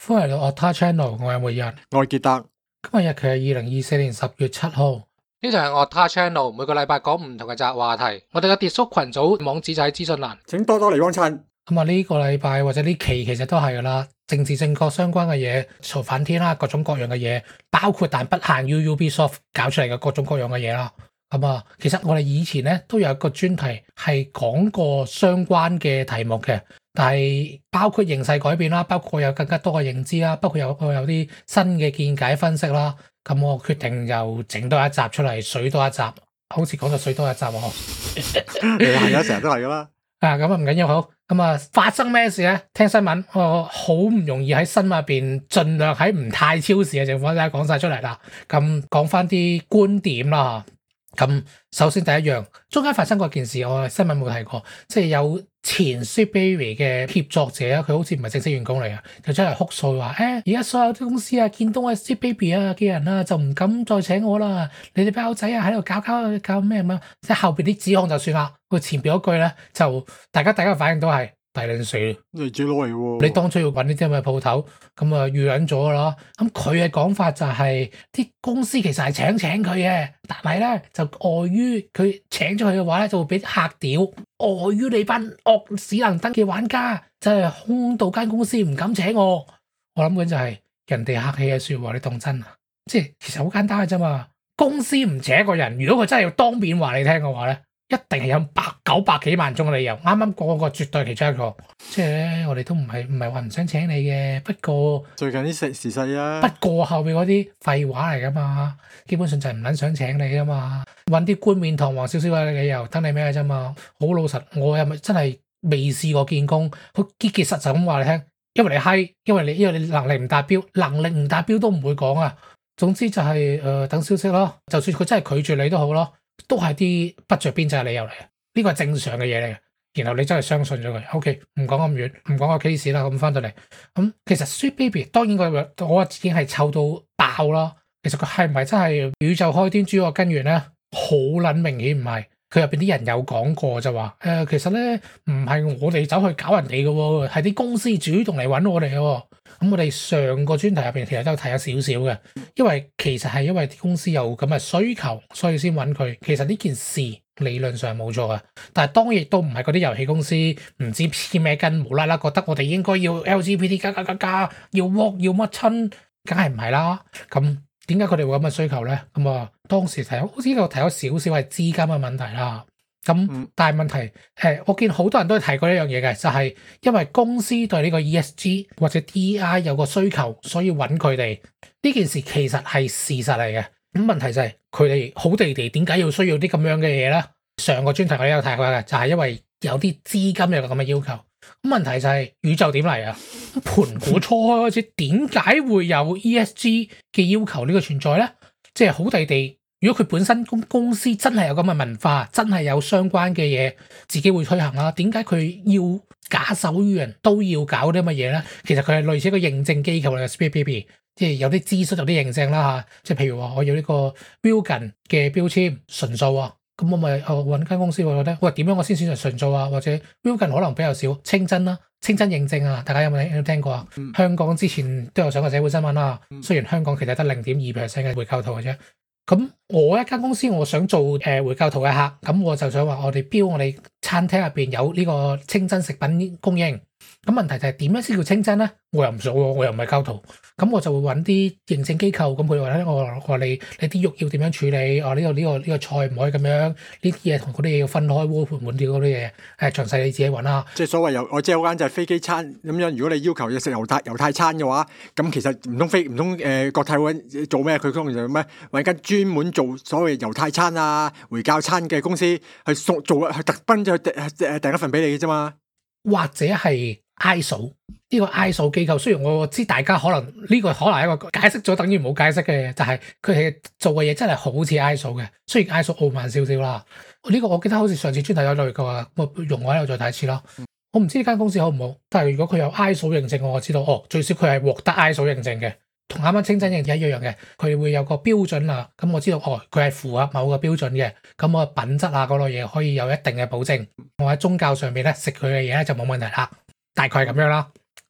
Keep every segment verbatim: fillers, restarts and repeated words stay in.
歡迎嚟到 Otar Channel，我係每日， 我係傑德。 今日日期係二零二四年十月七號。呢就係 Otar Channel，每個禮拜講唔同嘅雜話題。我哋嘅 Discord 群組網址就喺資訊欄， 請多多嚟幫襯。 咁啊呢個禮拜或者呢期其實都係噶啦，政治正確相關嘅嘢，嘈翻天啦，各種各樣嘅嘢，包括但不限於 Ubisoft 搞出嚟嘅各種各樣嘅嘢啦。咁啊，其實我哋以前咧都有一個專題係講過相關嘅題目嘅，但係包括形勢改變啦，包括有更加多嘅認知啦，包括有有啲新嘅見解分析啦。咁我決定又整多一集出嚟，水多一集，好似講到水多一集喎。 係啊，成日都係噶啦。 啊，咁啊唔緊要，好。咁啊，發生咩事咧？聽新聞，我好唔容易喺新聞入邊，盡量喺唔太超時嘅情況下講晒出嚟啦。咁講翻啲觀點啦。咁首先第一樣，中間發生過件事，我新聞冇提過，即係有前 Sweet Baby 嘅協作者啊，佢好似唔係正式員工嚟嘅，就出嚟哭訴話：誒而家所有啲公司啊，見到我 Sweet Baby 啊嘅人啊，就唔敢再請我啦。你哋包仔啊喺度搞搞搞咩咁樣？即係後邊啲指控就算啦，佢前邊嗰句咧就大家大家反應都係大撚死， 你自己攞嚟喎。 你當初要揾呢啲咁嘅鋪頭，咁啊預諗咗噶啦。咁佢嘅講法就係、是、啲公司其實係請請佢嘅，但係咧就礙於佢請咗佢嘅話咧，就會俾客屌。礙於你班惡死能登嘅玩家，就係、是、空到間公司唔敢請我。我諗緊就係人哋客氣嘅説話，你當真啊？即係其實好簡單嘅啫嘛。公司唔請一個人，如果佢真係要當面話你聽嘅話咧，一定係有百九百幾萬種嘅理由，啱啱講嗰個絕對其中一個，即係咧我哋都唔係唔係話唔想請你嘅，不過最近啲時時勢啊， 不過後面嗰啲廢話嚟噶嘛，基本上就係唔撚想請你噶嘛，揾啲冠冕堂皇少少嘅理由等你咩啫嘛，好老實，我又咪真係未試過見工，好結結實實咁話你聽，因為你閪，因為你因為你能力唔達標，能力唔達標都唔會講啊，總之就係、是、誒、呃、等消息咯，就算佢真係拒絕你都好咯。都係啲不着邊際嘅理由嚟嘅，呢個係正常嘅嘢嚟嘅。然後你真係相信咗佢，OK，唔講咁遠，唔講個 case 啦。咁翻到嚟，咁、嗯、其實 Sweet Baby 當然個我已經係臭到爆啦。其實佢係唔係真係宇宙開端主要嘅根源咧？好撚明顯唔係。佢入邊啲人有講過就話，誒、呃、其實咧唔係我哋走去搞人哋嘅喎，係啲公司主動嚟揾我哋嘅喎。咁我哋上個專題入邊其實都有睇咗少少嘅，因為其實係因為啲公司有咁嘅需求，所以先揾佢。其實呢件事理論上冇錯嘅，但係當然亦都唔係嗰啲遊戲公司唔知黐咩筋，無啦啦覺得我哋應該要 L G B T 加加加加，要 work 要乜親，梗係唔係啦。咁點解佢哋會有咁嘅需求咧？咁啊，當時提好似呢度提咗少少係資金嘅問題啦。咁但係問題係，我見好多人都提過一樣嘢嘅，就係、是、因為公司對呢個 E S G 或者 D E I 有個需求，所以揾佢哋。呢件事其實係事實嚟嘅。咁問題就係佢哋好地地點解要需要啲咁樣嘅嘢咧？上個專題我都有提過嘅，就係、是、因為有啲資金有個咁嘅要求。咁問題就係、是、宇宙點嚟啊？盤古初開開始點解會有 E S G 嘅要求呢個存在咧？即係好地地。如果佢本身公公司真係有咁嘅文化，真係有相關嘅嘢，自己會推行啦。點解佢要假手於人都要搞啲乜嘢咧？其實佢係類似一個認證機構嚟嘅 Sweet Baby，即係有啲諮詢有啲認證啦嚇。即係譬如話，我要呢個 Vegan 嘅標籤純素啊，咁我咪哦揾間公司我覺得，喂點樣我先選擇純素啊？或者 Vegan 可能比較少清真啦，清真認證啊，大家有冇聽聽過啊？嗯、香港之前都有上過社會新聞啦。雖然香港其實得零點二 percent 嘅回購圖嘅啫。咁我一間公司，我想做誒、呃、回購圖嘅客，咁我就想話我哋標我哋餐廳入邊有呢個清真食品供應。咁問題就係點樣先叫清真咧？我又唔做喎，我又唔係交圖，咁我就會揾啲認證機構，咁佢話咧，我話你你啲肉要點樣處理？哦，呢、呢個呢、呢個呢、呢個菜唔可以咁樣，呢啲嘢同嗰啲嘢要分開，鍋盤碗碟嗰啲嘢，誒詳細你自己揾啦。即係所謂有我即係嗰間就係飛機餐咁樣。如果你要求要食猶太猶太餐嘅話，咁其實唔通飛唔通誒國泰會做咩？佢通常就咩揾間專門做所謂猶太餐啊回教餐嘅公司去送做去特登就去誒訂一份俾你嘅啫嘛。 或者係 I S O 呢個 I S O 機構，雖然我知大家可能呢、呢個可能係一個解釋咗等於冇解釋嘅，就係佢哋做嘅嘢真係好似 I S O 嘅，雖然 I S O 傲慢少少啦。呢、呢個我記得好似上次專題有類過，我用我喺度再睇一次啦。我唔知呢間公司好唔好，但係如果佢有 I S O 認證，我知道哦，最少佢係獲得 I S O 認證嘅。同啱啱清真認證一樣嘅，佢會有個標準啦。咁我知道哦，佢係符合某個標準嘅，咁我品質啊嗰類嘢可以有一定嘅保證。我喺宗教上面咧食佢嘅嘢咧就冇問題啦。大概係咁樣啦。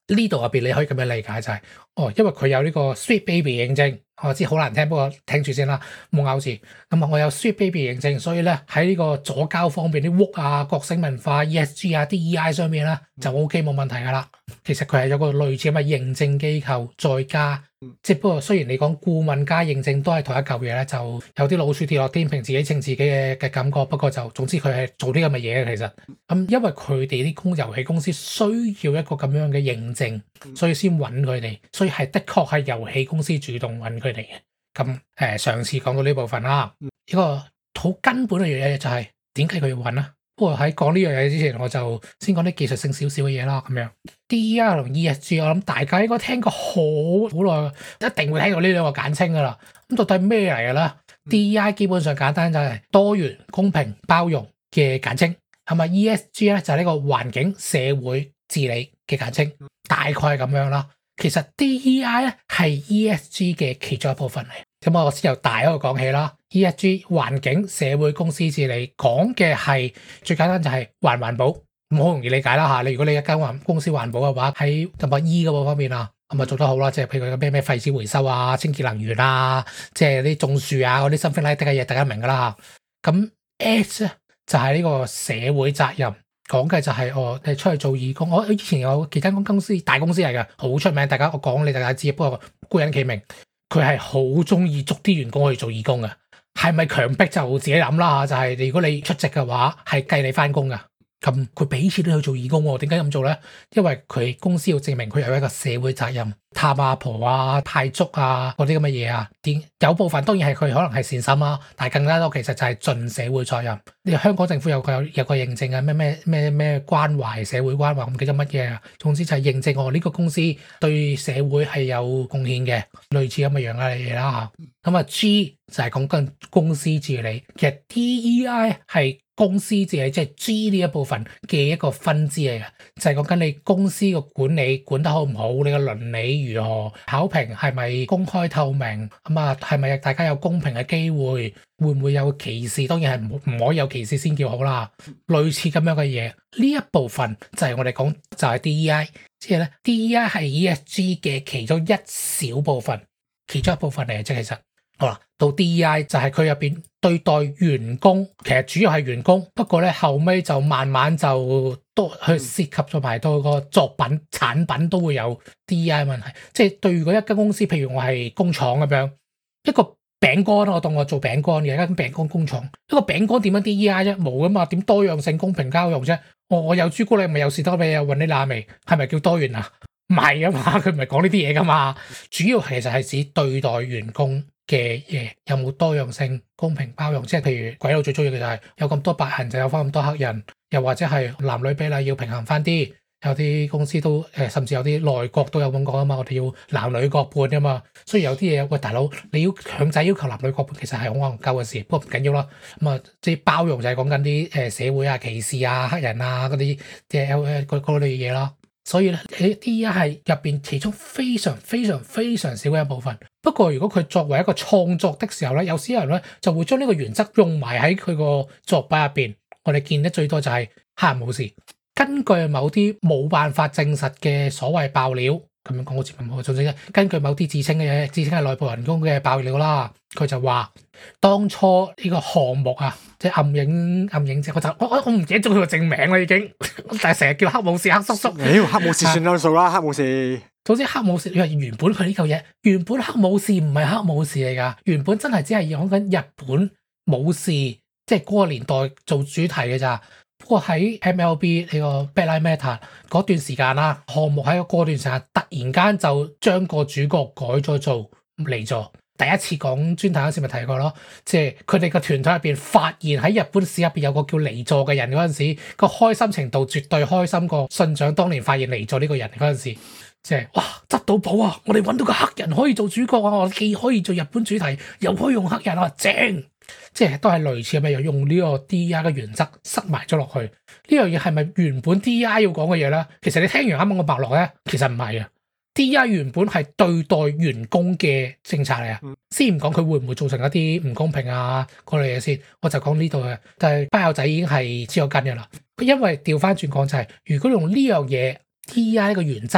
呢度入邊你可以咁樣理解就係、是，哦，因為佢有呢個 Sweet Baby 認證，我知好難聽，不過聽住先啦，冇咬字。咁啊，我有 Sweet Baby 認證，所以咧喺呢個左膠方面啲 work 啊、覺醒文化、E S G 啊、D E I 上面咧就 O K 冇問題噶啦。其實佢係有個類似咁嘅認證機構，再加。即係不過雖然你講顧問加認證都係同一嚿嘢咧，就有啲老鼠跌落天平自己稱自己嘅嘅感覺。不過就總之佢係做啲咁嘅嘢嘅其實。咁、嗯、因為佢哋啲公遊戲公司需要一個咁樣嘅認證，所以先揾佢哋。所以係的確係遊戲公司主動揾佢哋嘅。咁誒、呃、上次講到呢部分啦，呢、這個好根本嘅嘢就係點解佢要揾啊？不過喺講呢樣嘢之前，我就先講啲技術性少少嘅嘢啦。咁樣 D E I 同 E S G， 我諗大家應該聽過好好耐，一定會聽過呢兩個簡稱噶啦。咁到底咩嚟嘅咧？D E I 基本上簡單就係多元、公平、包容嘅簡稱，係咪 E S G 咧就係呢個環境、社會治理嘅簡稱，大概係咁樣啦。其實 D E I 咧係 E S G 嘅其中一部分嚟。咁我先由大嗰個講起啦。E S G 環境、社會、公司治理講嘅係最簡單就係環環保，咁好容易理解啦嚇。你如果你一間環公司環保嘅話，喺同埋 E 嗰個方面啊，咁啊做得好啦，即係譬如佢咩咩廢紙回收啊、清潔能源啊，即係啲種樹啊嗰啲 something like 嘅嘢，大家明㗎啦嚇。咁 S 咧就係呢個社會責任，講嘅就係我哋出去做義工。我以前有幾間公司大公司嚟嘅，好出名，大家我講你大家知，不過孤人其名。佢係好中意捉啲員工去做義工嘅，係咪強迫就自己諗啦？就係、是、如果你出席嘅話，係計你翻工噶。咁佢俾錢你去做義工喎，點解咁做咧？因為佢公司要證明佢有一個社會責任，探阿婆啊、派粥啊嗰啲咁嘅嘢啊。點有部分當然係佢可能係善心啦，但係更加多其實就係盡社會責任。你香港政府有個有有個認證啊，咩咩咩咩關懷社會關懷，唔記得乜嘢啊。總之就係認證我呢個公司對社會係有貢獻嘅，類似咁嘅樣嘅嘢啦嚇。咁啊 G 就係講緊公司治理，其實 D E I 係公司治理，即係 G 呢一部分嘅一個分支嚟嘅，就係講緊你公司嘅管理管得好唔好，你嘅倫理如何，考評係咪公開透明，咁啊係咪大家有公平嘅機會，會唔會有歧視？當然係唔唔可以有歧視先叫好啦。類似咁樣嘅嘢，呢一部分就係我哋講就係 D E I， 即係咧 D E I 係 E S G 嘅其中一小部分，其中一部分嚟嘅啫。其實好啦，到 D E I 就係佢入邊對待員工，其實主要係員工，不過咧後尾就慢慢就都去涉及咗埋到個作品產品都會有 D E I 問題。即係對如果一間公司，譬如我係工廠咁樣，一個餅乾我當我做餅乾嘅一間餅乾工廠，一個餅乾點樣 D E I 啫？冇噶嘛，點多樣性、公平交融啫？我我有朱古力咪有士多啤梨有雲呢拿味，係咪叫多元啊？唔係啊嘛，佢唔係講呢啲嘢噶嘛，主要其實係指對待員工嘅嘢有冇多樣性、公平包容，即係譬如鬼佬最中意嘅就係有咁多白人就有翻咁多黑人，又或者係男女比例要平衡翻啲。有啲公司都誒，甚至有啲內閣都有咁講啊嘛，我哋要男女各半啊嘛。所以有啲嘢喂大佬，你要強制要求男女各半，其實係好戇鳩嘅事，不過唔緊要啦。咁啊，即係包容就係講緊啲誒社會啊、歧視啊、黑人啊嗰啲嘅誒嗰嗰類嘢啦。所以咧，呢啲係入邊其中非常非常非常少嘅一部分。不過如果佢作為一個創作的時候咧，有啲人咧就會將呢個原則用埋喺佢個作品入邊。我哋見得最多就係黑人武士。根據某啲冇辦法證實嘅所謂爆料，咁樣講好似唔好，總之根據某啲自稱嘅自稱係內部人工嘅爆料啦，佢就話當初呢個項目啊，即係暗影暗影者，我就我我我唔記得咗佢個正名啦已經，但係成日叫黑武士黑叔叔。 妖、哎、黑武士算兩數啦，黑武士。 總之黑武士，因為原本佢呢嚿嘢，原本黑武士唔係黑武士嚟噶，原本真係只係講緊日本武士，即係嗰個年代做主題嘅咋。不過喺 M L B 呢個 Black Lives Matter 嗰段時間啦，項目喺嗰段時間突然間就將個主角改咗做離座。第一次講專題嗰時咪提過咯，即係佢哋個團隊入邊發現喺日本史入邊有個叫離座嘅人嗰陣時，個開心程度絕對開心過信長當年發現離座呢個人嗰陣時。即係哇，執到寶啊！我哋揾到個黑人可以做主角啊！我既可以做日本主題，又可以用黑人啊，正！即係都係類似咁樣用呢個 D E I 嘅原則塞埋咗落去。呢樣嘢係咪原本 D E I 要講嘅嘢咧？其實你聽完啱啱個脈絡咧，其實唔係啊。D E I 原本係對待員工嘅政策嚟啊。先唔講佢會唔會造成一啲唔公平啊嗰類嘢先，我就講呢度嘅。但係班友仔已經係黐咗筋嘅啦。因為調翻轉講就係、是，如果用呢樣嘢 D E I 嘅原則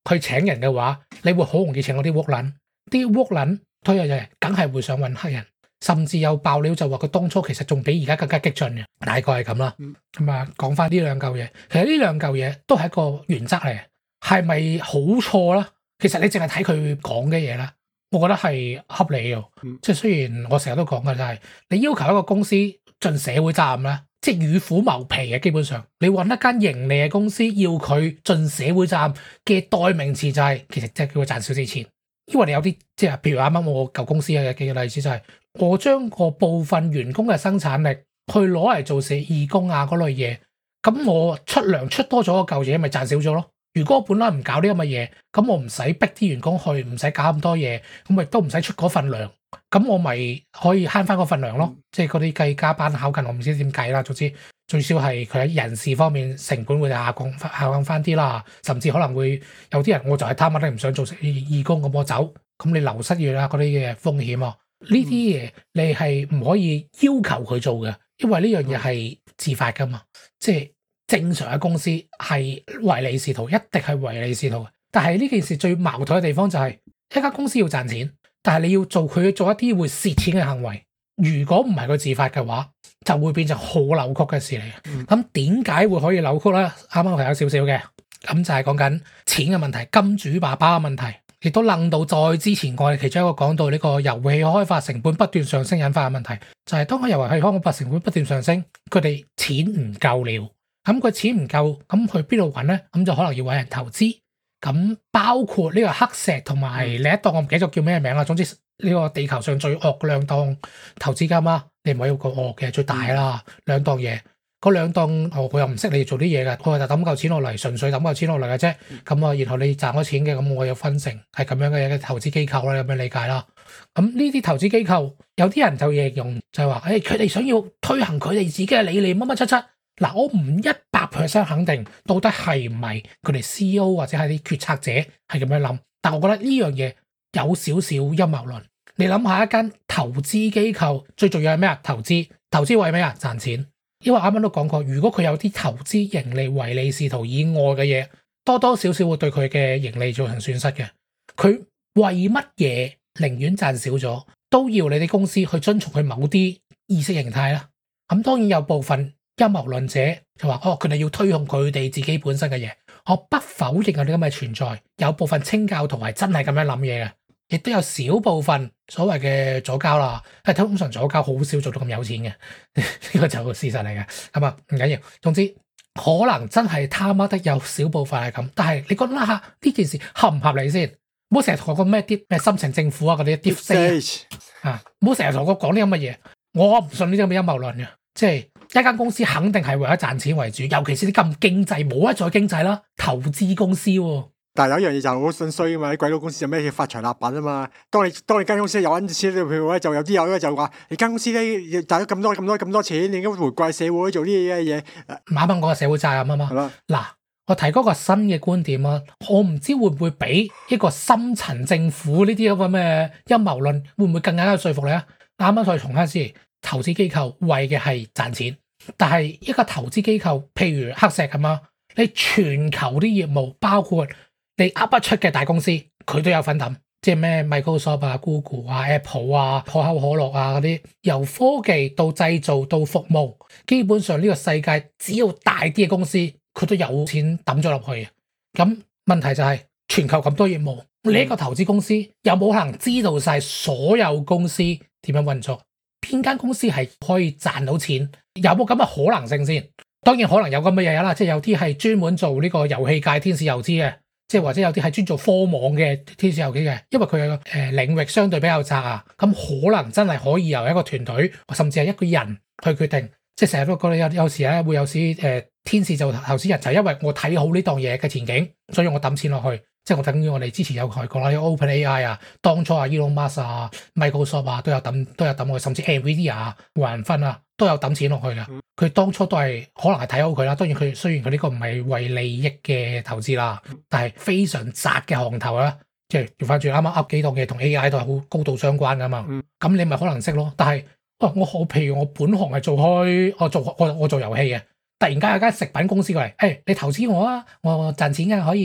去請人嘅話，你會好容易請到啲烏撚，啲烏撚推入嚟，梗係會想揾黑人，甚至有爆料就話佢當初其實仲比而家更加激進嘅，大概係咁啦。咁啊、嗯，講翻呢兩嚿嘢，其實呢兩嚿嘢都係一個原則嚟，係咪好錯啦？其實你淨係睇佢講嘅嘢啦，我覺得係合理嘅。嗯、即係雖然我成日都講嘅就係，你要求一個公司盡社會責任咧，即係與虎謀皮嘅。基本上，你揾一間盈利嘅公司，要佢盡社會責任嘅代名詞就係、是，其實即係叫佢賺少少錢。因為你有啲即係，譬如啱啱我舊公司嘅嘅例子就係、是，我將個部分員工嘅生產力去攞嚟做社義工啊嗰類嘢，咁我出糧出多咗個嚿嘢，咪賺少咗咯。如果我本來唔搞呢咁嘅嘢，咁我唔使逼啲員工去，唔使搞咁多嘢，咁亦都唔使出嗰份糧，咁我咪可以慳翻嗰份糧咯。嗯、即係嗰啲計加班考勤，我唔知點計啦。總之最少係佢喺人事方面成本會下降下降翻啲啦，甚至可能會有啲人我就係貪乜都唔想做義工咁我走，咁你流失業啦嗰啲嘅風險啊，呢啲嘢你係唔可以要求佢做嘅，因為呢樣嘢係自發噶嘛，即係。正常嘅公司係唯利是圖，一定係唯利是圖。但係呢件事最矛盾嘅地方就係、是，一間公司要賺錢，但係你要做佢做一啲會蝕錢嘅行為。如果唔係佢自發嘅話，就會變成好扭曲嘅事嚟。咁點解會可以扭曲咧？啱啱係有少少嘅，咁就係講緊錢嘅問題，金主爸爸嘅問題，亦都諗到再之前我哋其中一個講到呢個遊戲開發成本不斷上升引發嘅問題，就係、是、當個遊戲開發成本不斷上升，佢哋錢唔夠了。咁佢錢唔夠，咁去邊度揾咧？咁就可能要揾人投資。咁包括呢個黑石同埋另一檔，我唔記得咗叫咩名啦。總之呢個地球上最惡嘅兩檔投資金啦，你唔可以個惡嘅最大啦，兩檔嘢。嗰兩檔我我又唔識你做啲嘢嘅，我就抌嚿錢落嚟，純粹抌嚿錢落嚟嘅啫。咁啊，然後你賺咗錢嘅，咁我有分成，係咁樣嘅一個投資機構啦，咁樣理解啦。咁呢啲投資機構有啲人就形容就係話，誒佢哋想要推行佢哋自己嘅理念乜乜七七。嗱，我唔一百 percent 肯定到底係唔係佢哋 C E O 或者係啲決策者係咁樣諗，但我覺得呢樣嘢有少少陰謀論。你諗下一間投資機構最重要係咩啊？投資，投資為咩啊？賺錢。因為啱啱都講過，如果佢有啲投資盈利唯利是圖以外嘅嘢，多多少少會對佢嘅盈利造成損失嘅。佢為乜嘢寧願賺少咗，都要你哋公司去遵從佢某啲意識形態啦？咁當然有部分陰謀論者就話：哦，佢哋要推動佢哋自己本身嘅嘢。我不否認有啲咁嘅存在，有部分清教徒係真係咁樣諗嘢嘅，亦都有少部分所謂嘅左膠啦。誒，通常左膠好少做到咁有錢嘅，呢個就係個事實嚟嘅。咁啊，唔緊要。總之可能真係貪得有少部分係咁，但係你覺得下呢件事合唔合理先？唔好成日同我講咩啲咩深層政府啊嗰啲 deep state 啊，唔好成日同我講呢咁嘅嘢。我唔信呢啲咁嘅陰謀論嘅，即係。一間公司肯定係為咗賺錢為主，尤其是啲咁經濟冇得再經濟啦，投資公司喎、啊。 但係有一樣嘢就好信衰啊嘛，啲鬼佬公司有咩叫發財立品啊嘛。當你當你間公司有揾錢，譬如咧就有啲友咧就話：你間公司咧賺咗咁多咁多咁多錢，你應該回饋社會做呢啲嘢。 馬斌講嘅社會責任啊嘛。嗱吧，我提嗰個新嘅觀點啊，我唔知會唔會比一個深層政府呢啲咁嘅陰謀論會唔會更加有說服你啊？啱啱再重翻先，投資機構為嘅係賺錢。但係一個投資機構，譬如黑石咁啊，你全球啲業務，包括你噏不出嘅大公司，佢都有份抌，即係咩 Microsoft 啊、Google 啊、Apple 啊、可口可樂啊嗰啲，由科技到製造到服務，基本上呢個世界只要大啲嘅公司，佢都有錢抌咗落去。咁問題就係、是、全球咁多業務，你一個投資公司有冇可能知道晒所有公司點樣運作？邊間公司係可以賺到錢？有冇咁嘅可能性先？當然可能有咁嘅嘢啦，即係有啲係專門做呢個遊戲界天使遊資嘅，即係或者有啲係專做科網嘅天使遊資嘅，因為佢嘅誒領域相對比較窄啊，咁可能真係可以由一個團隊甚至係一個人去決定。即係成日都覺得有有時咧會有時誒、呃、天使做投資人，就係因為我睇好呢檔嘢嘅前景，所以我抌錢落去。即係我等於我哋之前有提過啦，有 OpenAI 啊，當初啊 Elon Musk 啊、Microsoft 啊都有抌都有抌落去，甚至 Nvidia 啊、華人分啊都有抌錢落去嘅。佢當初都係可能係睇好佢啦。當然佢雖然佢呢個唔係為利益嘅投資啦，但係非常窄嘅行頭啦。即係調翻轉啱啱噏幾檔嘢同 A I 都係好高度相關噶嘛。咁你咪可能識咯。但係哇，我我譬如我本行係做開我做我我做遊戲嘅，突然間有間食品公司過嚟，誒、hey, 你投資我啊，我賺錢嘅可以。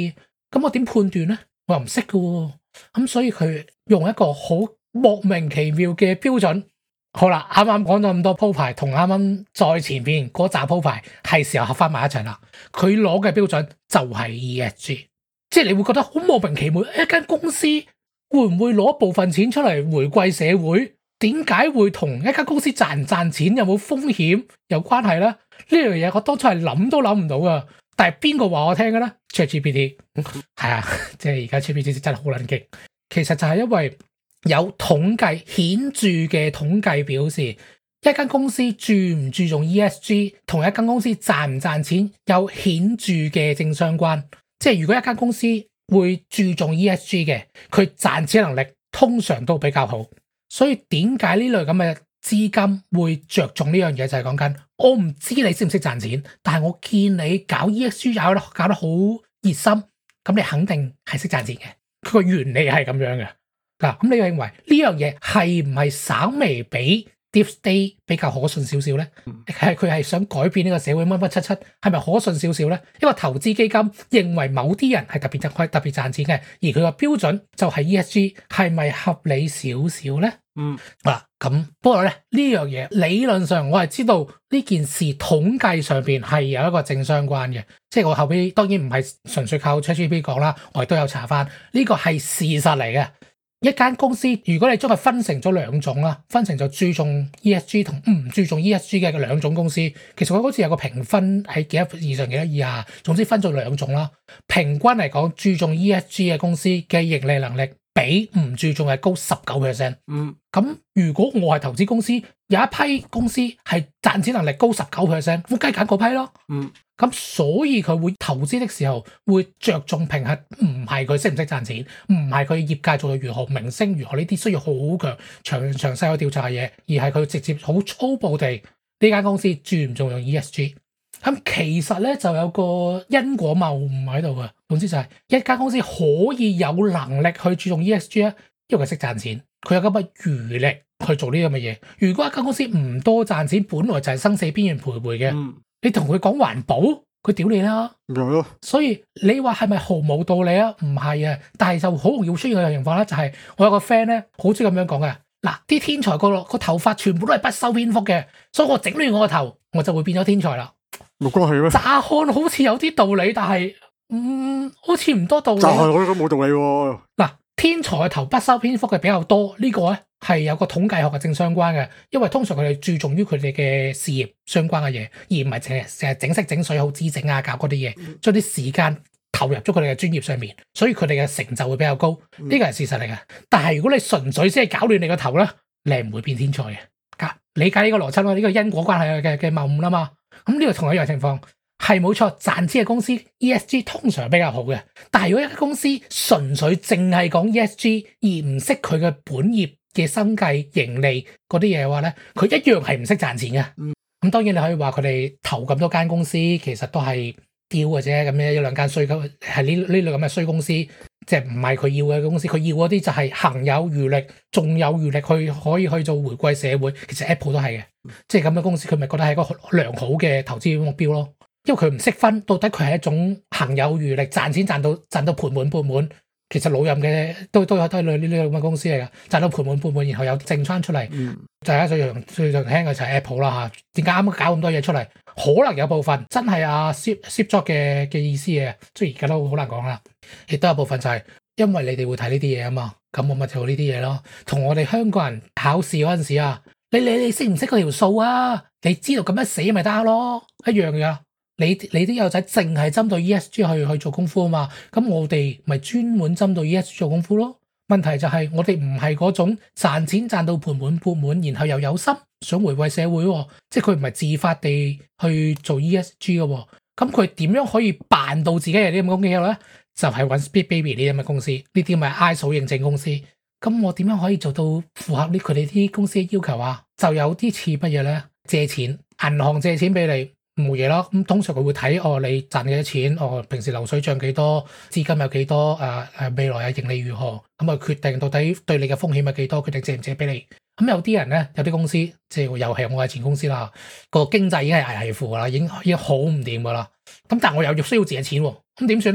咁我點判斷咧？我又唔識㗎喎。咁所以佢用一個好莫名其妙嘅標準。好啦，啱啱講咗咁多鋪排，同啱啱再前邊嗰紮鋪排係時候合翻埋一齊啦。佢攞嘅標準就係 E S G， 即係你會覺得好莫名其妙，一間公司會唔會攞部分錢出嚟回饋社會？點解會同一間公司賺唔賺錢有冇風險有關係咧？呢樣嘢我當初係諗都諗唔到噶。但係邊個話我聽嘅咧 ？ChatGPT 係啊，即係而家 ChatGPT 真係好撚勁。其實就係因為有統計顯著嘅統計表示，一間公司注唔注重 E S G 同一間公司賺唔賺錢有顯著嘅正相關。即係如果一間公司會注重 E S G 嘅，佢賺錢能力通常都比較好。所以點解呢類咁嘅資金會着重呢樣嘢？就係講緊我唔知你識唔識賺錢，但係我見你搞 E S G 搞得搞得好熱心，咁你肯定係識賺錢嘅。佢個原理係咁樣嘅。嗱，咁你認為呢樣嘢係唔係稍微比 Deep State 比較可信少少咧？係佢係想改變呢個社會乜乜七七，係咪可信少少咧？一個投資基金認為某啲人係特別賺特別賺錢嘅，而佢個標準就係 E S G， 係咪合理少少咧？ 嗯， 嗱，咁不過咧呢樣嘢理論上我係知道呢件事統計上邊係有一個正相關嘅，即係我後邊當然唔係純粹靠 ChatGPT 講啦，我亦都有查翻呢個係事實嚟嘅。一間公司如果你將佢分成咗兩種啦，分成咗注重 E S G 同唔注重 E S G 嘅兩種公司，其實佢好似有個評分係幾多以上幾多以下，總之分咗兩種啦。平均嚟講，注重 E S G 嘅公司嘅盈利能力比唔注重係高十九 percent。嗯，咁如果我係投資公司，有一批公司係賺錢能力高十九 percent，我梗係揀嗰批咯。嗯。咁所以佢會投資的時候會着重平衡，唔係佢識唔識賺錢，唔係佢業界做到如何、明星如何呢啲需要好強詳詳細去調查嘅嘢，而係佢直接好粗暴地呢間公司注唔重用 E S G。咁其實咧就有個因果謬誤喺度嘅，總之就係一間公司可以有能力去注重 E S G 咧，因為佢識賺錢，佢有咁嘅餘力去做呢咁嘅嘢。如果一間公司唔多賺錢，本來就係生死邊緣徘徊嘅。嗯，你同佢講環保，佢屌你啦， 係， 所以你話係咪毫無道理啊？唔係啊，但係就好容易出現嘅情況咧，就係我有個 friend 咧，好中意咁樣講嘅。嗱，啲天才個個頭髮全部都係不修邊幅嘅，所以我整亂我個頭，我就會變咗天才啦。 冇關係咩？ 乍看好似有啲道理，但係嗯，好似唔多道理。 乍看我都冇道理喎。 嗱，天才嘅頭不修邊幅嘅比較多，呢個咧係有個統計學嘅正相關嘅，因為通常佢哋注重於佢哋嘅事業相關嘅嘢，而唔係淨係成日整色整水好資整啊搞嗰啲嘢，將啲時間投入咗佢哋嘅專業上面，所以佢哋嘅成就會比較高，呢個係事實嚟嘅。但係如果你純粹先係搞亂你個頭咧，你係唔會變天才嘅。理解呢個邏輯啦，呢個因果關係嘅嘅謬誤啦嘛。咁呢個同一樣情況係冇錯，賺錢嘅公司 E S G 通常比較好嘅。但係如果一間公司純粹淨係講 E S G 而唔識佢嘅本業嘅生計盈利嗰啲嘢嘅話咧，佢一樣係唔識賺錢嘅。咁、嗯、當然你可以話佢哋投咁多間公司，其實都係丟嘅啫。咁樣一兩間衰公係呢呢類咁嘅衰公司，即係唔係佢要嘅公司。佢要嗰啲就係行有餘力，仲有餘力去可以去做回饋社會。其實 Apple 都係嘅，即係咁嘅公司，佢咪覺得係一個良好嘅投資目標咯。因為佢唔識分到底佢係一種行有餘力賺錢賺到賺到盆滿缽滿，其實老任嘅都都有都係呢呢咁嘅公司嚟噶，賺到盆滿缽滿，然後有剩翻出嚟。嗯，大家最常最常聽嘅就係 Apple 啦吓，點解啱啱搞咁多嘢出嚟？可能有部分真係阿 Steve Steve Jobs 嘅嘅意思嘅，雖然而家都好難講啦。亦都有部分就係因為你哋會睇呢啲嘢啊嘛，咁我咪做呢啲嘢咯。同我哋香港人考試嗰陣時啊，你你你識唔識嗰條數啊？你知道咁樣死咪得咯，一樣噶。你你啲友仔淨係針對 E S G 去去做功夫啊嘛，咁我哋咪專門針對 E S G 做功夫咯。問題就係我哋唔係嗰種賺錢賺到盆滿缽滿，然後又有心想回饋社會，即係佢唔係自發地去做 E S G 嘅。咁佢點樣可以辦到自己係啲咁嘅公司咧？就係揾 Speed Baby 呢啲咁嘅公司，呢啲咪 I S O 認證公司。咁我點樣可以做到符合呢佢哋啲公司嘅要求啊？就有啲似乜嘢咧？借錢，銀行借錢俾你。冇嘢咯，咁通常佢會睇哦，你賺幾多錢，哦，平時流水帳幾多，資金有幾多，誒、呃、誒未來嘅盈利如何，咁啊決定到底對你嘅風險係幾多，決定借唔借俾你。咁有啲人咧，有啲公司即係又係我嘅前公司啦，個經濟已經係危危乎噶啦，已經已經好唔掂噶啦。咁但係我又需要借錢喎，咁點算咧？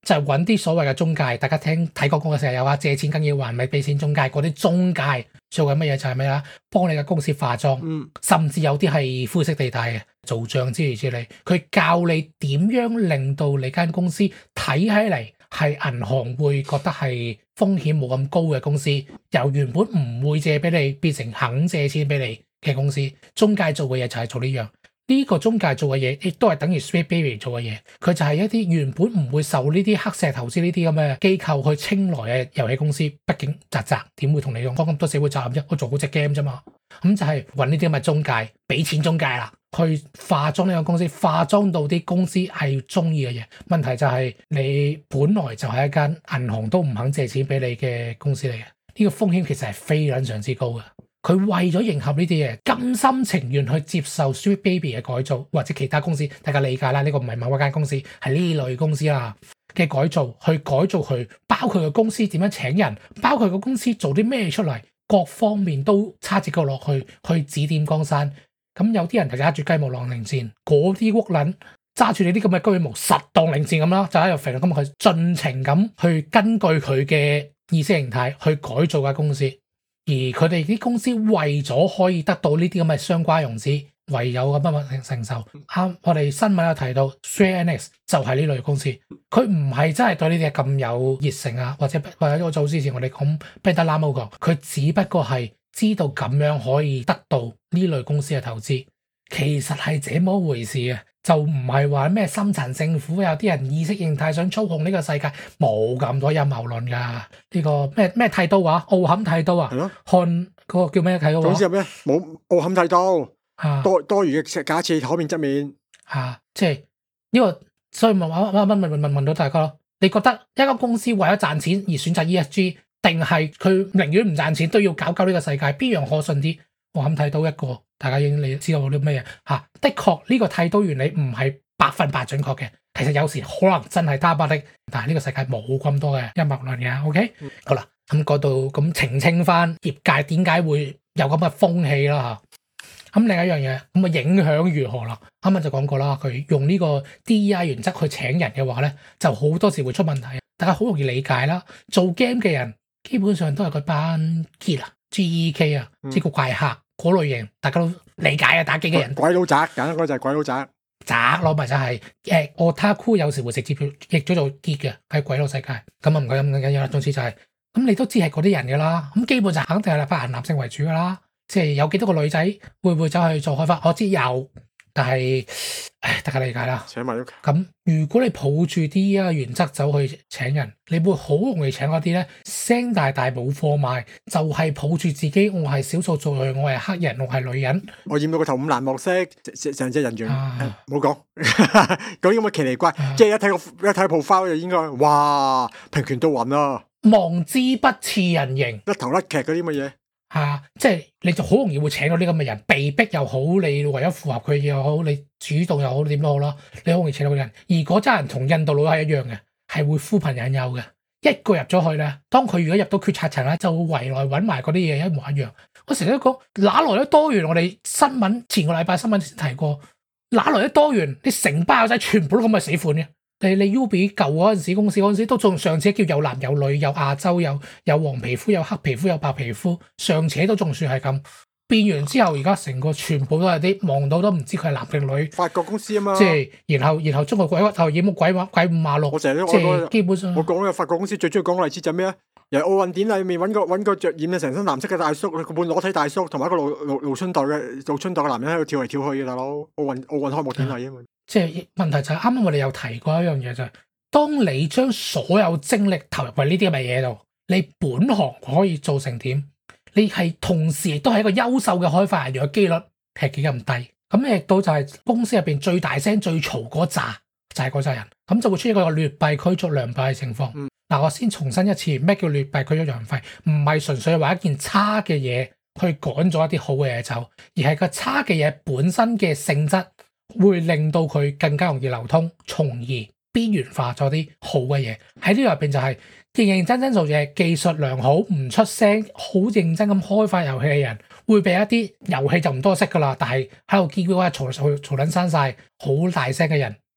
就係揾啲所謂嘅中介，大家聽睇廣告嘅時候有啊，借錢梗要還，咪俾錢中介。嗰啲中介做緊乜嘢就係咩啊？幫你嘅公司化妝， 嗯、 甚至有啲係灰色地帶嘅做帳之類之類。佢教你點樣令到你間公司睇起嚟係銀行會覺得係風險冇咁高嘅公司，由原本唔會借俾你變成肯借錢俾你嘅公司。中介做嘅嘢就係做呢樣。呢個中介做嘅嘢，亦都係等於 Sweetbaby 做嘅嘢。佢就係一啲原本唔會受呢啲黑石投資呢啲咁嘅機構去青睞嘅遊戲公司。畢竟宅宅點會同你用講咁多社會責任啫？我做好隻 game 啫嘛。咁就係揾呢啲咁嘅中介，俾錢中介啦，去化妝呢個公司，化妝到啲公司係中意嘅嘢。問題就係你本來就係一間銀行都唔肯借錢俾你嘅公司嚟嘅，呢個風險其實係非常之之高嘅。佢為咗迎合呢啲嘢，甘心情願去接受 Sweetbaby 嘅改造，或者其他公司，大家理解啦。呢、這個唔係某一間公司，係呢類公司啦嘅改造，去改造佢，包括個公司點樣請人，包括個公司做啲咩出嚟，各方面都叉住腳落去，去指點江山。咁有啲人就揸住雞毛當令箭，嗰啲屋撚揸住你啲咁嘅雞毛實當令箭咁啦，就喺度肥啦。咁佢盡情咁去根據佢嘅意識形態去改造間公司。而佢哋啲公司為咗可以得到呢啲咁嘅相關融資，唯有咁樣承受。啱，我哋新聞有提到 Square Enix 就係呢類公司，佢唔係真係對呢啲咁有熱誠啊，或者或者我早之前我哋講 Bandai Namco，佢只不過係知道咁樣可以得到呢類公司嘅投資，其實係這麼回事嘅。就唔係話咩深層政府有啲人意識形態想操控呢個世界，冇咁多陰謀論噶。呢、這個咩咩剃刀啊，奧坎剃刀啊， 係咯， 看嗰個叫咩剃刀啊？ 總之係咩？冇奧坎剃刀， 啊、 多多餘嘅假設可變側面啊，即係呢個，所以問問問問問問問到大家咯，你覺得一間公司為咗賺錢而選擇 E S G， 定係佢寧願唔賺錢都要搞搞呢個世界？邊樣可信啲？我咁睇到一個，大家已經你知道啲咩嘢嚇？的確呢個剃刀原理唔係百分百準確嘅，其實有時可能真係他媽的，但係呢個世界冇咁多嘅陰謀論嘅。OK，、嗯、好啦，咁嗰度咁澄清翻業界點解會有咁嘅風氣啦嚇。咁另一樣嘢咁啊影響如何啦？啱啱就講過啦，佢用呢個 D E I 原則去請人嘅話咧，就好多時會出問題。大家好容易理解啦，做 game 嘅人基本上都係嗰班 geek 啊、G E K 啊，即係個怪客。嗰類型大家都理解啊，打機嘅人鬼佬宅，簡單講就係鬼佬宅宅咯，咪就係誒 Otaku 有時會直接譯咗做 geek 嘅喺鬼佬世界，咁啊唔緊咁緊要啦。總之就係、是、咁，你都知係嗰啲人噶啦，咁基本就肯定係發男性為主噶啦，即係有幾多個女仔會唔會走去做開發？我知有，但係唉，大家理解啦。 請埋咁，如果你抱住啲啊原則走去請人，你會好容易請嗰啲咧聲大大冇貨賣，就係、是、抱住自己我係少數族裔，我係黑人，我係女人， 我染到個頭五顏六色，成隻人樣，冇講嗰啲咁嘅奇離怪， 啊、 即係一睇個一睇 profile 就應該哇平權到暈啦， 望之不似人形， 甩頭甩劇嗰啲乜嘢。 啊！即係你就好容易會請到啲咁嘅人，被逼又好，你為咗符合佢又好，你主動又好，點都好啦，你好容易請到個人。而嗰扎人同印度佬係一樣嘅，係會呼朋引誘嘅。一個入咗去咧，當佢如果入到決策層咧，就會圍來揾埋嗰啲嘢一模一樣。我成日都講，哪來得多元？我哋新聞前個禮拜新聞先提過，哪來得多元？你成班友仔全部都咁嘅死款嘅。你你 Ubi 舊嗰陣時公司嗰陣時都仲上次叫有男有女，有亞洲，有有黃皮膚，有黑皮膚，有白皮膚，尚且都仲算係咁。變完之後，而家成個全部都係啲望到都唔知佢係男定女。 法國公司啊嘛， 即係然後然後中國鬼屈頭掩目鬼話鬼五馬六。 我成日都即係基本上， 我講嘅法國公司最中意講嘅例子就係咩啊？由奧運典禮入面揾個揾個著染嘅成身藍色嘅大叔，個半裸體大叔，同埋一個露露露春袋嘅露春袋嘅男人喺度跳嚟跳去嘅大佬。奧運奧運開幕典禮啊嘛。即係問題就係啱啱我哋有提過一樣嘢就係、是。當你將所有精力投入喺呢啲咁嘅嘢度，你本行可以做成點？你係同時亦都係一個優秀嘅開發人員嘅機率係幾咁低？咁亦都就係公司入邊最大聲最嘈嗰扎就係嗰扎人，咁就會出現一個劣幣驅逐良幣嘅情況。嗱、嗯，我先重申一次，咩叫劣幣驅逐良幣？唔係純粹話一件差嘅嘢去趕咗一啲好嘅嘢走，而係個差嘅嘢本身嘅性質會令到佢更加容易流通，從而邊緣化咗啲好嘅嘢。喺呢度入邊就係認認真真做嘢，技術良好，唔出聲，好認真咁開發遊戲嘅人，會俾一啲遊戲就唔多識噶啦，但係喺度嘰嘰呱嘈嘈嘈撚生晒好大聲嘅人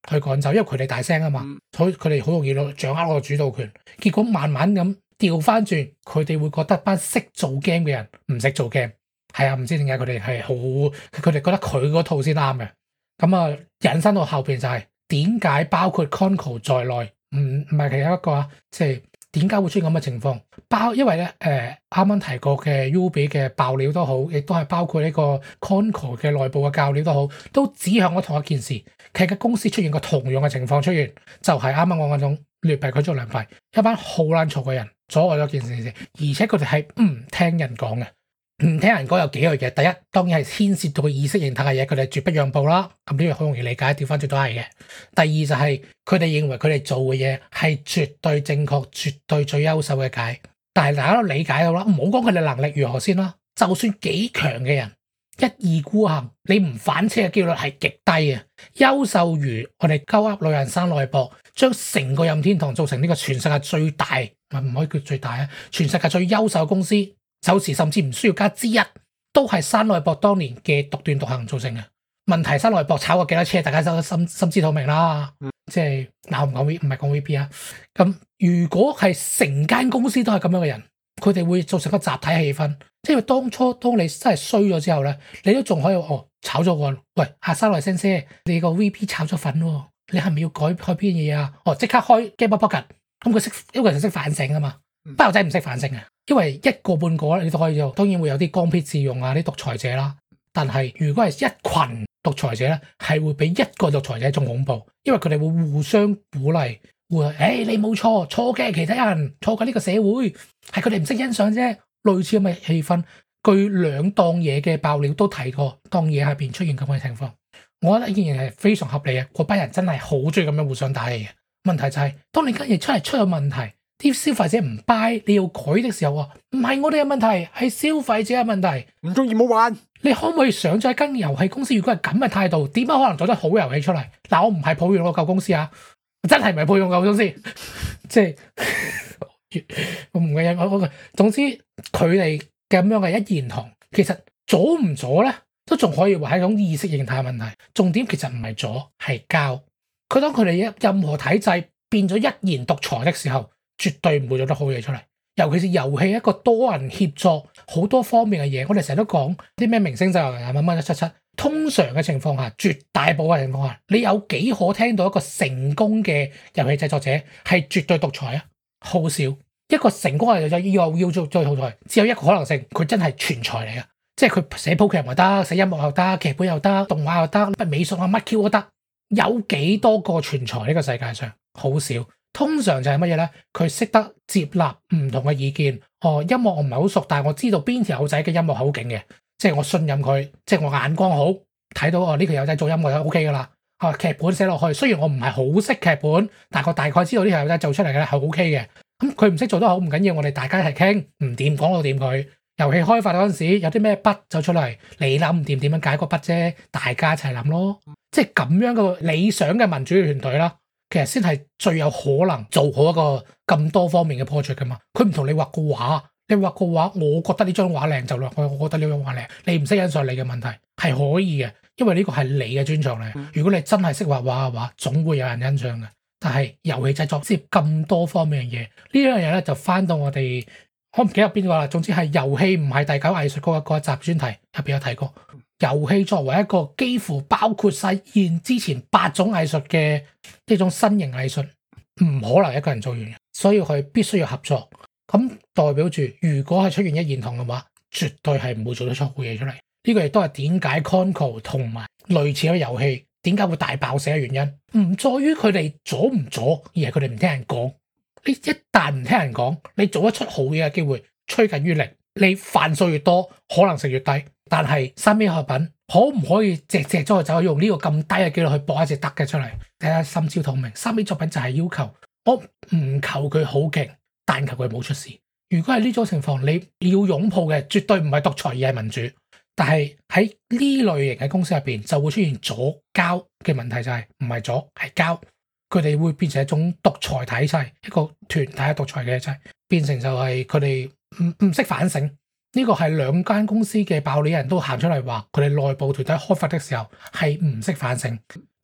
去趕走，因為佢哋大聲啊嘛， 嗯所以佢哋好容易攞掌握個主導權。結果慢慢咁調翻轉，佢哋會覺得班識做 game 嘅人唔識做 game。係啊，唔知點解佢哋係好，佢哋覺得佢嗰套先啱嘅。咁啊，引申到後邊就係點解包括 Conco 在內，唔唔係其中一個啊，即係點解會出現咁嘅情況？包因為咧誒啱啱提過嘅 Ubi 嘅爆料都好，亦都係包括呢個 Conco 嘅內部嘅教料都好，都指向咗同一件事。其實公司出現過同樣嘅情況出現，就係啱啱我嗰種劣幣驅逐良幣，一班好撚嘈嘅人阻礙咗件事，而且佢哋係唔聽人講嘅。唔聽人講有幾樣嘢，第一當然係牽涉到個意識形態嘅嘢，佢哋絕不讓步啦。咁呢樣好容易理解，調翻轉都係嘅。第二就係佢哋認為佢哋做嘅嘢係絕對正確、絕對最優秀嘅解。但係大家都理解到啦，唔好講佢哋能力如何先啦。就算幾強嘅人一意孤行，你唔反車嘅機率係極低嘅。優秀如我哋鳩噏女人生內博，將成個任天堂做成呢個全世界最大，唔可以叫最大啊，全世界最優秀嘅公司。有時甚至唔需要加之一，都係山內博當年嘅獨斷獨行造成嘅問題。山內博炒過幾多車，大家都心心知肚明啦。嗯、即係嗱，唔講 V，唔係講 V B 啊。咁如果係成間公司都係咁樣嘅人，佢哋會造成個集體氣氛。即係當初當你真係衰咗之後咧，你都仲可以哦炒咗個喂阿山內先生，你個 V P 炒咗粉喎，你係咪要改改邊嘢啊？哦，即刻開 Game Pocket，咁佢識，因為佢識反省啊嘛。包仔唔識反省啊，因為一個半個你都可以做，當然會有啲剛愎自用啊，啲獨裁者啦。但係如果係一群獨裁者咧，係會比一個獨裁者仲恐怖，因為佢哋會互相鼓勵，會誒、哎、你冇錯，錯嘅其他人，錯嘅呢個社會，係佢哋唔識欣賞啫。類似咁嘅氣氛，據兩檔嘢嘅爆料都提過，檔嘢下邊出現咁嘅情況，我覺得依然係非常合理嘅。嗰班人真係好中意咁樣互相打氣嘅。問題就係、是、當你間嘢出嚟出咗問題。啲消費者唔 buy，你要改的時候啊，唔係我哋嘅問題，係消費者嘅問題。 唔中意冇玩， 你可唔可以想像一間遊戲公司如果係咁嘅態度，點解可能做得好遊戲出嚟？嗱，我唔係抱怨我舊公司啊，真係唔係抱怨我舊公司，即係我唔嘅我我總之佢哋咁樣嘅一言堂，其實阻唔阻咧，都仲可以話係一種意識形態問題。重點其實唔係阻，係交。佢當佢哋一任何體制變咗一言獨裁的時候，絕對唔會做得好嘢出嚟，尤其是遊戲一個多人協作好多方面嘅嘢。我哋成日都講啲咩明星就係乜乜一七七，通常嘅情況下，絕大部分情況下，你有幾可聽到一個成功嘅遊戲製作者係絕對獨裁啊？好少。一個成功嘅製作者要要做做獨裁，只有一個可能性，佢真係全才嚟嘅，即係佢寫譜劇又得，寫音樂又得，劇本又得，動畫又得，美術啊乜 Q 都得。有幾多個全才呢個世界上？好少。通常就係乜嘢咧？佢識得接納唔同嘅意見。哦，音樂我唔係好熟，但係我知道邊條友仔嘅音樂好勁嘅，即係我信任佢，即係我眼光好，睇到哦呢條友仔做音樂就 O K 噶啦。啊，劇本寫落去，雖然我唔係好識劇本，但係我大概知道呢條友仔做出嚟嘅係 O K 嘅。咁佢唔識做得好唔緊要，我哋大家一齊傾，唔掂講到掂佢。遊戲開發嗰陣時有啲咩筆走出嚟，你諗唔掂點樣解個筆啫，大家一齊諗咯。即係咁樣嘅理想嘅民主嘅團隊啦。其實先係最有可能做好一個咁多方面嘅 project 噶嘛。佢唔同你畫個畫，你畫個畫，我覺得呢張畫靚就落去，我覺得呢張畫靚，你唔識欣賞你嘅問題係可以嘅，因為呢個係你嘅專長嚟。如果你真係識畫畫嘅話，總會有人欣賞嘅。但係遊戲製作涉咁多方面嘅嘢，呢樣嘢咧就翻到我哋，我唔記得邊個啦。總之係遊戲唔係第九藝術嗰個嗰一集專題入邊有提過。遊戲作為一個幾乎包括晒現之前八種藝術嘅呢種新型藝術，唔可能一個人做完嘅，所以佢必須要合作。咁代表住，如果係出現一言堂嘅話，絕對係唔會做得出好嘢出嚟。呢個亦都係點解 Conco 同埋類似嘅遊戲點解會大爆死嘅原因，唔在於佢哋阻唔阻，而係佢哋唔聽人講。你一旦唔聽人講，你做得出好嘢嘅機會趨近於零。你犯數越多，可能性越低。但係三 A 作品可唔可以隻隻都走用呢個咁低嘅機率去搏一隻得嘅出嚟？睇下心照透明。三 A 作品就係要求我唔求佢好勁，但求佢冇出事。如果係呢種情況，你要擁抱嘅絕對唔係獨裁，而係民主。但係喺呢類型嘅公司入邊，就會出現左交嘅問題，就係唔係左係交，佢哋會變成一種獨裁體制，一個團體嘅獨裁嘅體制，變成就係佢哋唔唔識反省。呢個係兩間公司嘅爆料人都行出嚟話，佢哋內部團體開發的時候係唔識反省，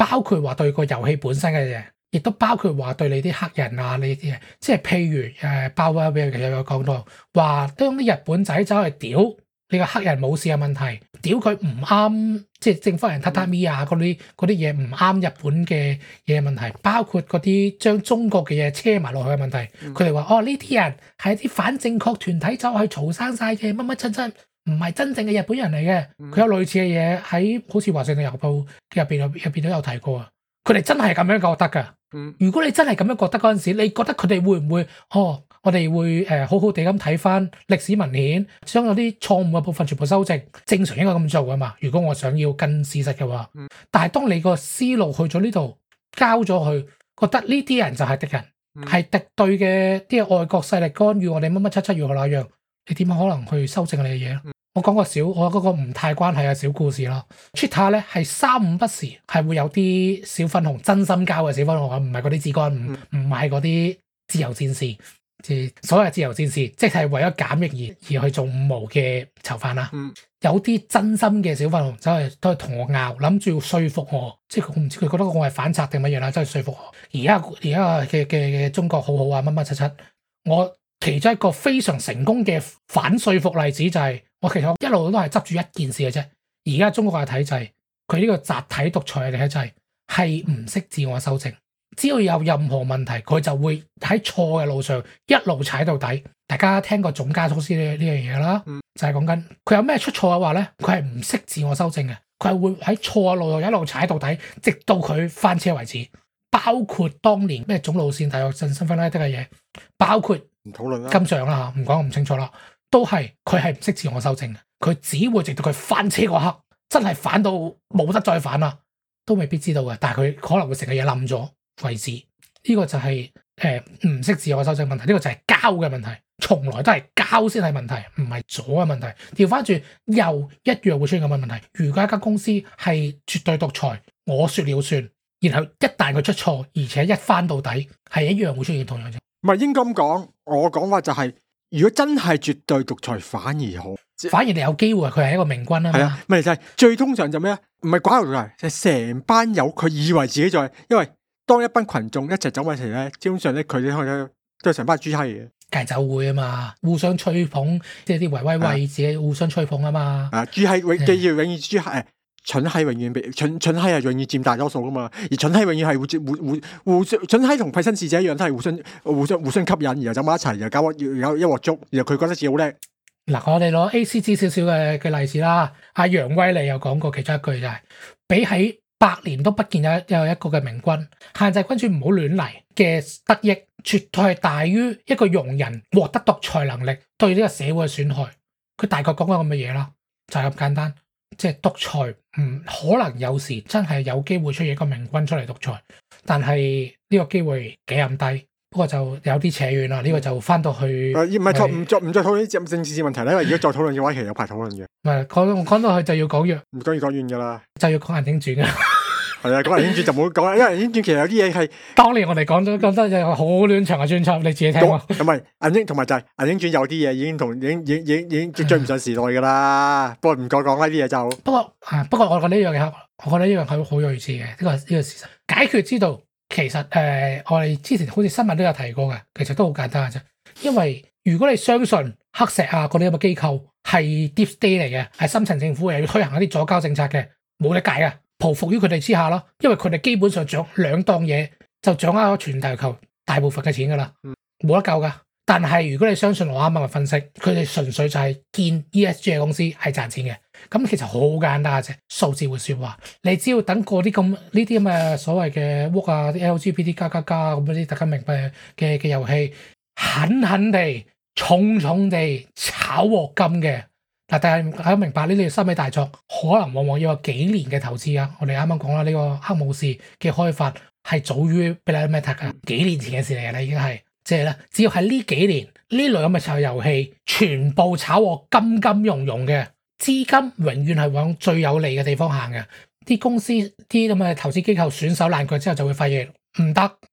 包括話對個遊戲本身嘅嘢，亦都包括話對你啲黑人啊呢啲嘢，即係譬如誒包啊，俾佢有有講到話，當啲日本仔走去屌你個黑人冇事嘅問題，屌佢唔啱，即係政府人榻榻米啊嗰啲嗰啲嘢唔啱日本嘅嘢問題，包括嗰啲將中國嘅嘢車埋落去嘅問題，佢哋話哦呢啲人係啲反正確團體走去嘈生晒嘅乜乜親親，唔係真正嘅日本人嚟嘅。佢有類似嘅嘢喺好似華盛頓郵報入邊入入邊都有提過啊。佢哋真係咁樣覺得㗎。如果你真係咁樣覺得嗰陣時，你覺得佢哋會唔會哦？我哋會誒、呃、好好地咁睇翻歷史文獻，將有啲錯誤嘅部分全部修正，正常應該咁做㗎嘛。如果我想要跟事實嘅話，嗯、但係當你個思路去咗呢度，交咗去，覺得呢啲人就係敵人，係、嗯、敵對嘅啲外國勢力干預我哋乜乜七七如何那樣，你點可能去修正你嘅嘢咧？嗯、我講個小，我嗰個唔太關係嘅小故事咯。Twitter 咧係三五不時係會有啲小粉紅真心交嘅小粉紅啊，唔係嗰啲自乾，唔唔係嗰啲自由戰士。所謂自由戰士，即係為咗減刑而而去做五毛嘅囚犯啦。嗯、有啲真心嘅小粉紅走係都係同我拗，諗住要說服我，即係佢唔知佢覺得我係反賊定乜嘢啦，真係說服我。而家而家嘅嘅嘅中國好好啊，乜乜七七。我其中一個非常成功嘅反說服例子就係、是，我其實一路都係執住一件事嘅啫。而家中國嘅體制，佢呢個集體獨裁嘅體制係唔識自我修正。只要有任何問題，佢就會喺錯嘅路上一路踩到底。大家聽過總加速師呢呢樣嘢啦，嗯、就係講緊佢有咩出錯嘅話咧，佢係唔識自我修正嘅，佢係會喺錯嘅路上一路踩到底，直到佢翻車為止。包括當年咩總路線大躍進、新芬拉德嘅嘢，包括唔討論啦，金像啦嚇，唔講咁清楚啦，都係佢係唔識自我修正嘅，佢只會直到佢翻車嗰刻，真係反到冇得再反啦，都未必知道嘅。但係佢可能會成個嘢冧咗為止，呢、這個就係誒唔識自我修正問題，呢、這個就係交嘅問題，從來都係交先係問題，唔係左嘅問題。調翻轉又一樣會出現咁嘅問題。如果一間公司係絕對獨裁，我說了算，然後一旦佢出錯，而且一翻到底，係一樣會出現同樣嘅。 唔係應該咁講，我講法就係、是，如果真係絕對獨裁，反而好， 反而你有機會佢係一個明君啊嘛。 係啊，咪就係最通常就咩啊？唔係寡頭獨裁，就係成班友佢以為自己在，因為。當一班群眾一齊走埋一齊咧，基本上咧佢哋可能都係成班豬閪嘅，戒酒會啊嘛，互相吹捧，即係啲維威威自己互相吹捧啊嘛。 啊，豬閪永記要永遠豬閪，蠢閪永遠被蠢蠢閪係永遠佔大多數噶嘛，而蠢閪永遠係互互互互相蠢閪同廢身使者一樣，都係互相互相互相吸引，然後走埋一齊，又搞個有一鑊粥，然後佢覺得自己好叻。 嗱，我哋攞 A C G 少少嘅嘅例子啦，阿楊威利有講過其中一句就係、是、比起。百年都不見有有一個嘅明君，限制君主唔好亂嚟嘅得益，絕對係大於一個庸人獲得獨裁能力對呢個社會嘅損害。佢大概講緊咁嘅嘢啦，就係、是、咁簡單。即係獨裁唔可能有時真係有機會出現一個明君出嚟獨裁，但係呢個機會幾咁低。不過就有啲扯遠啦，呢、這個就翻到去。誒唔係唔再唔再討論呢啲政治問題咧，因為如果再討論嘅話，其實有排討論嘅。 唔係講講到去就要講完， 唔講要講完㗎啦， 就要講人精轉㗎。 係啊，講人英傳就唔好講啦，因為人英傳其實有啲嘢係當年我哋講咗覺得有好亂長嘅專輯，你自己聽喎。 咁咪人英同埋就係人英傳有啲嘢已經同已經已經已經已經追唔上時代噶啦。不過唔講講呢啲嘢就不過啊，不過我覺得呢樣嘢，我覺得呢樣係好睿智嘅，呢個呢個事實解決之道。其實誒、呃，我哋之前好似新聞都有提過嘅，其實都好簡單嘅啫。因為如果你相信黑石啊嗰啲咁嘅機構係 deep state 嚟嘅，係深層政府嘅，要推行一啲左膠政策嘅，冇得解啊！匍匐於佢哋之下咯，因為佢哋基本上掌兩檔嘢就掌握咗全球大部分嘅錢噶啦，冇得救噶。但係如果你相信我啱啱嘅分析，佢哋純粹就係見 E S G 嘅公司係賺錢嘅，咁其實好簡單嘅啫，數字會說話。你只要等過啲咁呢啲咁嘅所謂嘅屋啊，啲 L G B T 加加加咁嗰啲大家明白嘅嘅遊戲，狠狠地、重重地炒鑊金嘅。嗱，但係大家明白呢啲心理大作，可能往往要有幾年嘅投資啊！我哋啱啱講啦，呢個黑武士嘅開發係早於 Black Matter 嘅幾年前嘅事嚟嘅啦，已經係即係咧，只要喺呢幾年呢類咁嘅炒遊戲，全部炒鑊金金融融嘅資金，永遠係往最有利嘅地方行嘅。啲公司啲咁嘅投資機構損手爛腳之後，就會發現唔得，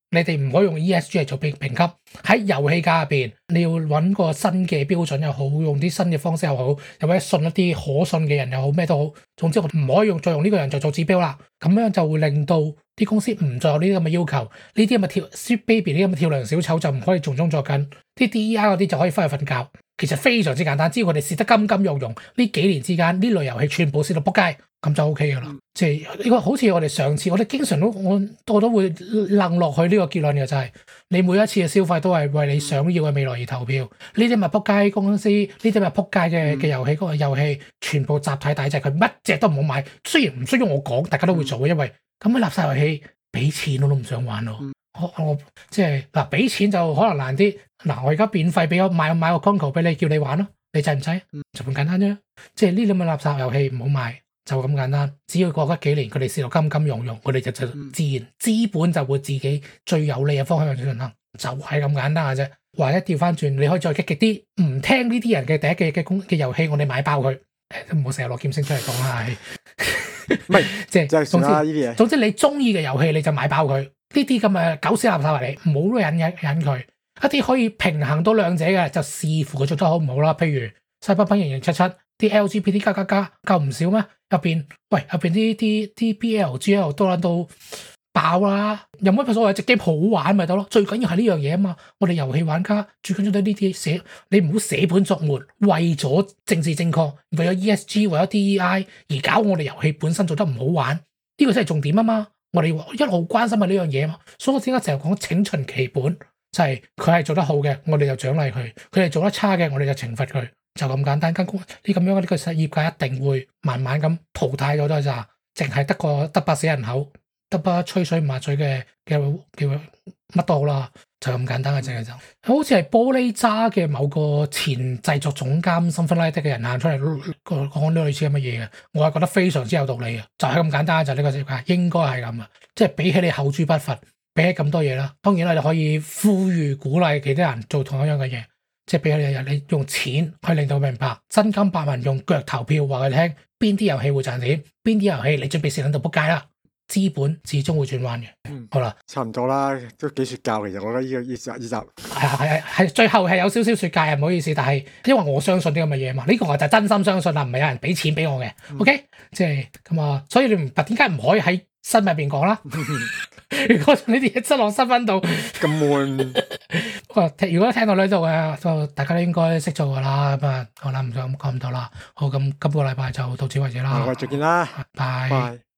你哋唔可以用 E S G 嚟做評評級。喺遊戲界入邊，你要揾個新嘅標準又好，用啲新嘅方式又好，又或者信一啲可信嘅人又好，咩都好。總之我唔可以用再用呢個人就做指標啦。咁樣就會令到啲公司唔再有呢啲咁嘅要求，呢啲咁嘅跳 Sweet Baby 呢啲咁嘅跳梁小丑就唔可以從中作緊，啲 D E I 嗰啲就可以翻去瞓覺。其實非常之簡單，只要佢哋蝕得金金融融，呢幾年之間呢類遊戲全部蝕到仆街，咁就 O K 噶啦。即係呢個好似我哋上次，我哋經常都我我都會愣落去呢個結論嘅就係、是，你每一次嘅消費都係為你想要嘅未來而投票。呢啲咪仆街公司，呢啲咪仆街嘅嘅遊戲嗰個遊戲，全部集體抵制佢，乜隻都唔好買。雖然唔需要我講，大家都會做嘅，因為咁嘅垃圾遊戲俾錢我都唔想玩咯。我我即係嗱，俾錢就可能難啲。嗱，我而家免費俾我買買個 Conco 俾你，叫你玩咯，你制唔制？就咁簡單啫。即係呢啲咁嘅垃圾遊戲唔好買，就咁簡單。只要過咗幾年，佢哋蝕到金金融融，佢哋就就自然資本就會自己最有利嘅方向去進行，就係咁簡單嘅啫。或者調翻轉，你可以再積極啲，唔聽呢啲人嘅第一嘅嘅公嘅遊戲，我哋買爆佢。都唔好成日落劍聲出嚟講啦，係唔係即係就係總之呢啲嘢。 總之你中意嘅遊戲你就買爆佢。呢啲咁嘅狗屎垃圾嚟，唔好引引引佢。一啲可以平衡到兩者嘅，就視乎佢做得好唔好啦。譬如《西北冰零零七七》啲 L G B T 加加加夠唔少咩？入邊喂入邊啲啲啲 B L G L 都撚到爆啦，有乜所謂？隻 game 好玩咪得咯。最緊要係呢樣嘢啊嘛。我哋遊戲玩家最緊要都呢啲寫，你唔好捨本逐末，為咗政治正確，為咗 E S G，為咗 D E I 而搞我哋遊戲本身做得唔好玩，呢個先係重點啊嘛。我哋一路關心係呢樣嘢嘛，所以我點解成日講請循其本，就係佢係做得好嘅，我哋就獎勵佢；佢係做得差嘅，我哋就懲罰佢，就咁簡單。間公呢咁樣呢個業界一定會慢慢咁淘汰咗多咋，淨係得個得把死人口，得把吹水唔抹嘴嘅嘅嘅乜都好啦，就咁簡單嘅啫就。好似係玻璃渣嘅某個前製作總監辛芬拉德嘅人行出嚟講講啲類似咁嘅嘢嘅，我係覺得非常之有道理嘅，就係、是、咁簡單就呢、是、個世界應該係咁啊，即係比起你口誅筆伐，比起咁多嘢啦，當然啦你可以呼籲鼓勵其他人做同一樣嘅嘢，即係比起你你用錢去令到明白真金白銀用腳投票話佢聽邊啲遊戲會賺錢，邊啲遊戲你準備蝕到仆街啦。資本始終會轉彎嘅，嗯，好啦， 差唔多啦，都幾說教其實，我覺得呢個呢集呢集係啊係係最後係有少少說教啊，唔好意思，但係因為我相信啲咁嘅嘢嘛，呢、這個我就真心相信啦，唔係有人俾錢俾我嘅、嗯、，OK，即係咁啊，所以你唔點解唔可以喺新聞入邊講啦？如果呢啲嘢出落新聞度咁悶， 如果聽到呢度嘅，就大家都應該識做噶啦，咁啊，好啦，唔想講咁多啦，好，咁今個禮拜就到此為止啦， 我哋再見啦， 拜拜。